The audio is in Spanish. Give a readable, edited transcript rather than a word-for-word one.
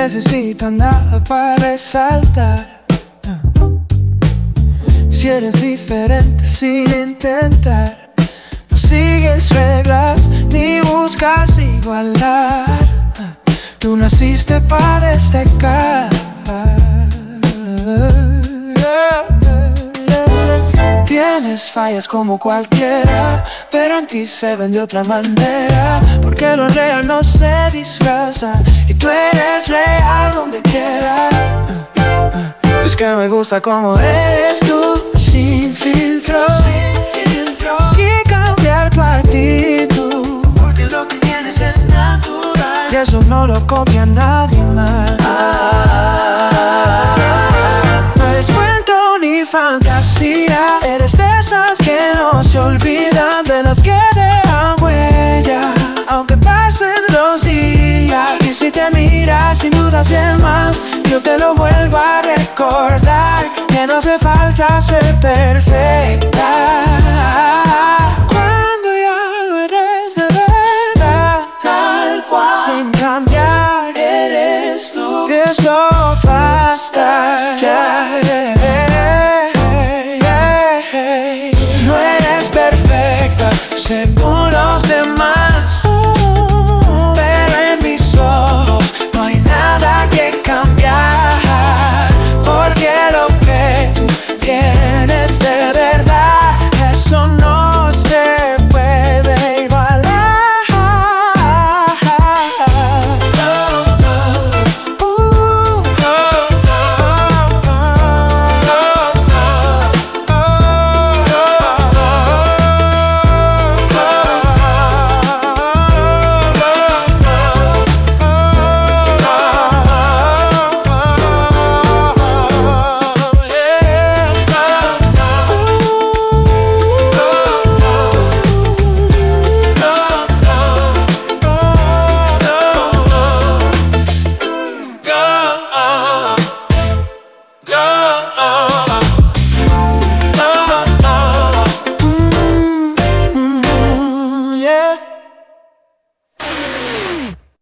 necesita nada para resaltar. Si eres diferente sin intentar, no sigues reglas ni buscas igualdad. Tú naciste para destacar. Tienes fallas como cualquiera, pero en ti se ven de otra manera, porque lo real no se disfraza y tú eres real donde quiera. Es que me gusta como eres tú, sin filtro, y cambiar tu actitud, porque lo que tienes es natural y eso no lo copia nadie más. No es cuento ni fantasía, eres de esas que no se olvidan, de las que dejan huella aunque pasen los días. Y si te miras sin dudas de más, yo te lo vuelvo a recordar, que no hace falta ser perfecta cuando ya lo eres de verdad, tal cual sin cambiar. eres tú. Y eso basta ya. No eres perfecta según